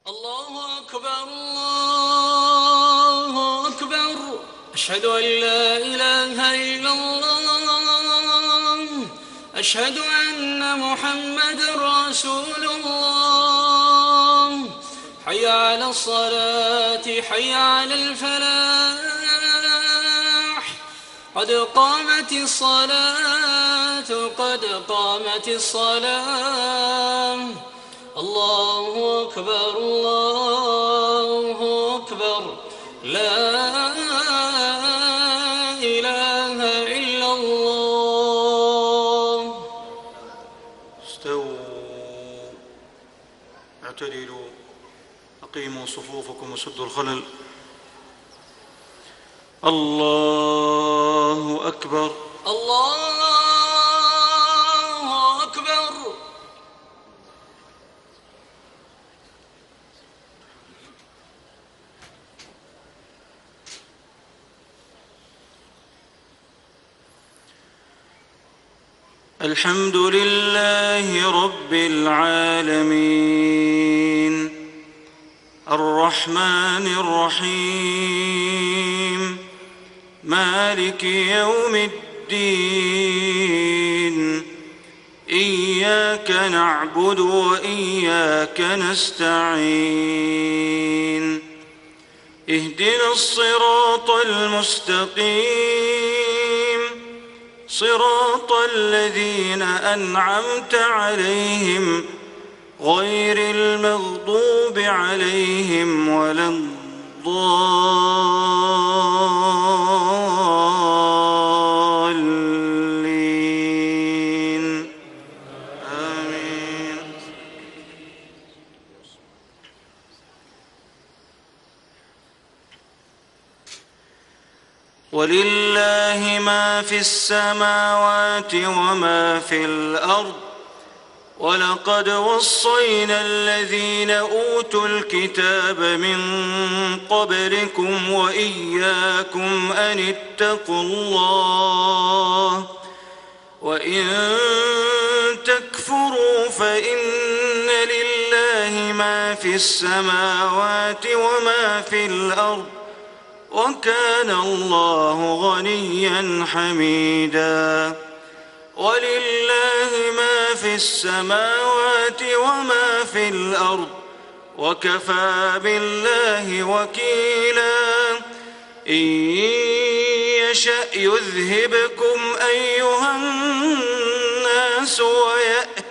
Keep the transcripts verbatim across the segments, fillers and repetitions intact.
الله أكبر الله أكبر أشهد أن لا إله إلا الله أشهد أن محمد رسول الله حي على الصلاة حي على الفلاح قد قامت الصلاة قد قامت الصلاة الله أكبر الله أكبر لا إله إلا الله. استووا اعتدلوا أقيموا صفوفكم وسدوا الخلل. الله أكبر الله أكبر. الحمد لله رب العالمين الرحمن الرحيم مالك يوم الدين إياك نعبد وإياك نستعين اهدنا الصراط المستقيم صراط الذين أنعمت عليهم غير المغضوب عليهم ولا الضالين آمين. ولله ما في السماوات وما في الأرض ولقد وصينا الذين أوتوا الكتاب من قبلكم وإياكم أن اتقوا الله وإن تكفروا فإن لله ما في السماوات وما في الأرض وكان الله غنيا حميدا. ولله ما في السماوات وما في الأرض وكفى بالله وكيلا. إن يشأ يذهبكم أيها الناس ويأت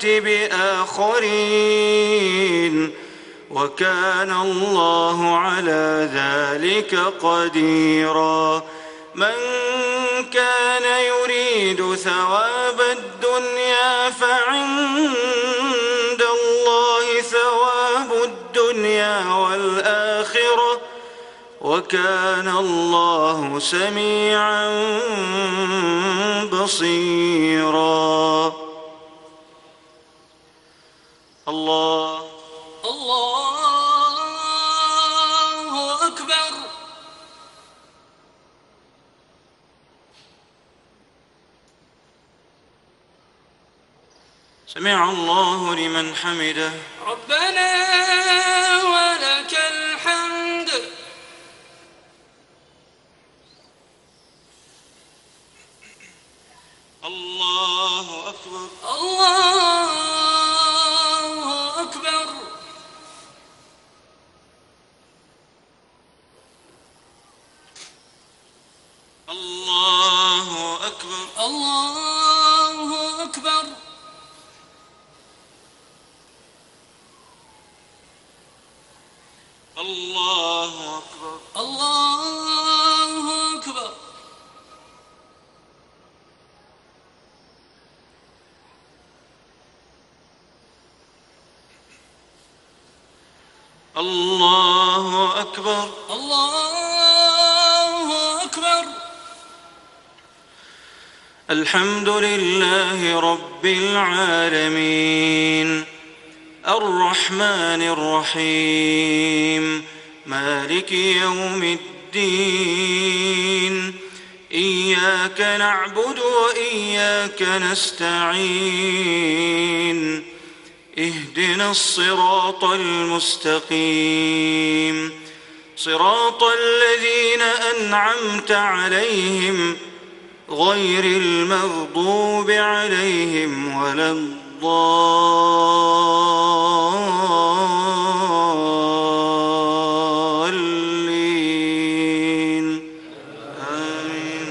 بآخرين وكان الله على ذلك قديرا. من كان يريد ثواب الدنيا فعند الله ثواب الدنيا والآخرة وكان الله سميعا بصيرا. الله الله أكبر. سمع الله لمن حمده. ربنا ولك الحمد. الله أكبر الله أكبر. الله أكبر الله أكبر. الله أكبر الله أكبر. الله أكبر الله أكبر. الحمد لله رب العالمين الرحمن الرحيم مالك يوم الدين إياك نعبد وإياك نستعين اهدنا الصراط المستقيم صراط الذين أنعمت عليهم غير المغضوب عليهم ولا الضالين آمين.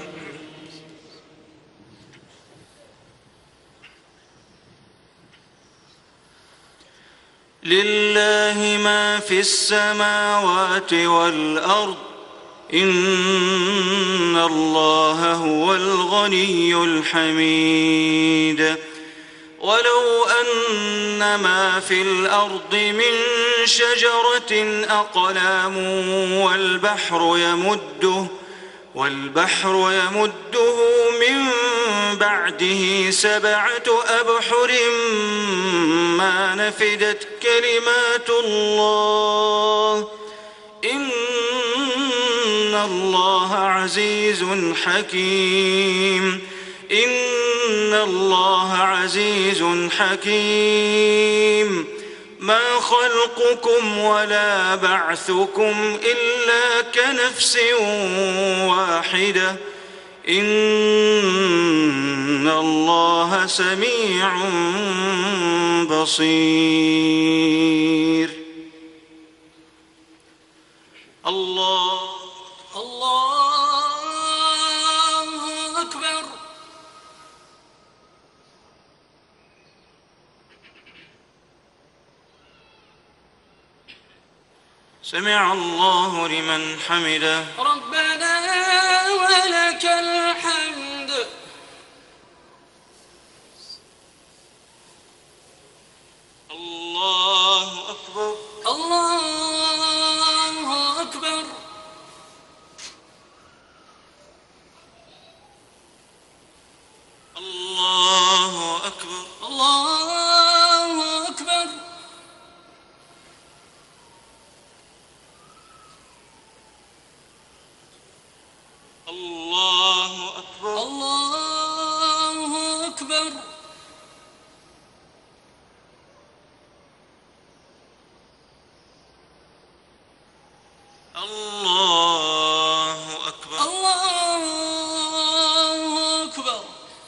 لله ما في السماوات والأرض إن الله هو الغني الحميد ولو أن ما في الأرض من شجرة أقلام والبحر يمده والبحر يمده من بعده سبعة أبحر ما نفدت كلمات الله إن الله عزيز حكيم إن الله عزيز حكيم ما خلقكم ولا بعثكم إلا كنفس واحدة إن الله سميع بصير. الله الله أكبر. سمع الله لمن حمده. ربنا ولك الحمد. الله أكبر. الله أكبر. الله أكبر. الله أكبر. الله أكبر. الله أكبر. الله أكبر. الله أكبر.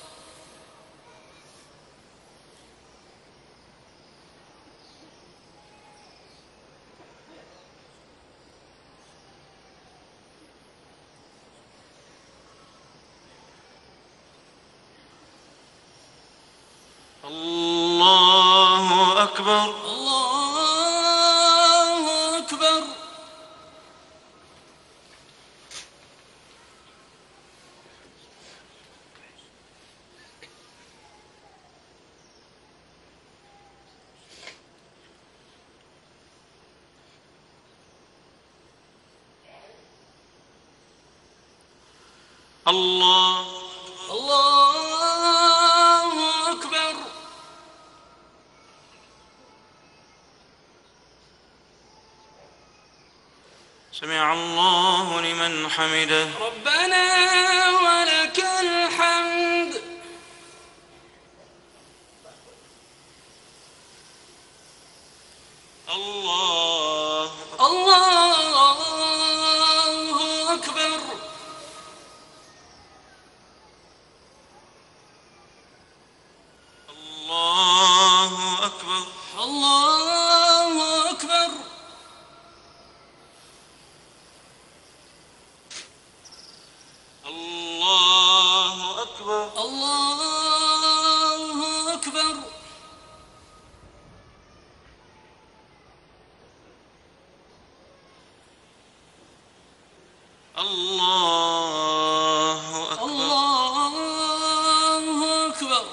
الله أكبر. الله أكبر. الله الله أكبر. سمع الله لمن حمده. ربنا ولك الحمد. الله الله أكبر. الله أكبر. الله أكبر. الله أكبر. الله أكبر. الله أكبر. الله أكبر.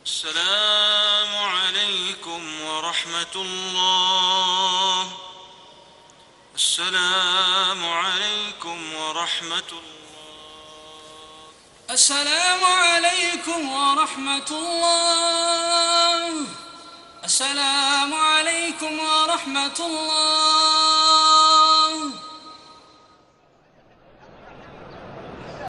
السلام عليكم ورحمة الله. السلام عليكم ورحمة الله. السلام عليكم ورحمة الله. السلام عليكم ورحمة الله.